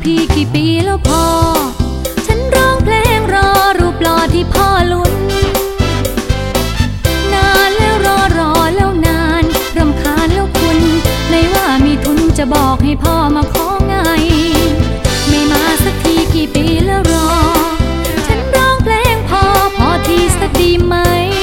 พี่กี่ปีแล้วพอฉันร้องเพลงรอรูปหล่อที่พ่อลุ้นนานแล้วรอแล้วนานรำคาญแล้วคุณเลยว่ามีทุนจะบอกให้พ่อมาขอไงไม่มาสักทีกี่ปีแล้วรอฉันร้องเพลงพอทีสักดีไหม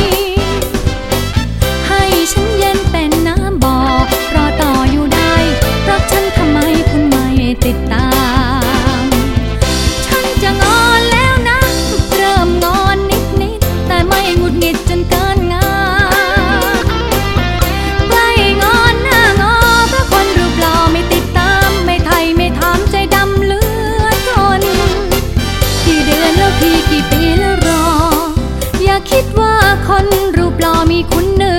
ให้ฉันเย็นเป็นน้ำบ่อรอต่ออยู่ได้รักฉันทำไมคุณไม่ติดตามฉันจะงอนแล้วนะเริ่มงอนนิดแต่ไม่หงุดหงิดจนเกินงามใกล้งอนหน้างอเพราะคนรูปหล่อไม่ติดตามไม่ไทยไม่ถามใจดำเหลือทนกี่เดือนแล้วพี่กี่ปีแล้วรออย่าคิดว่าคนรูปหล่อมีคุณเนื้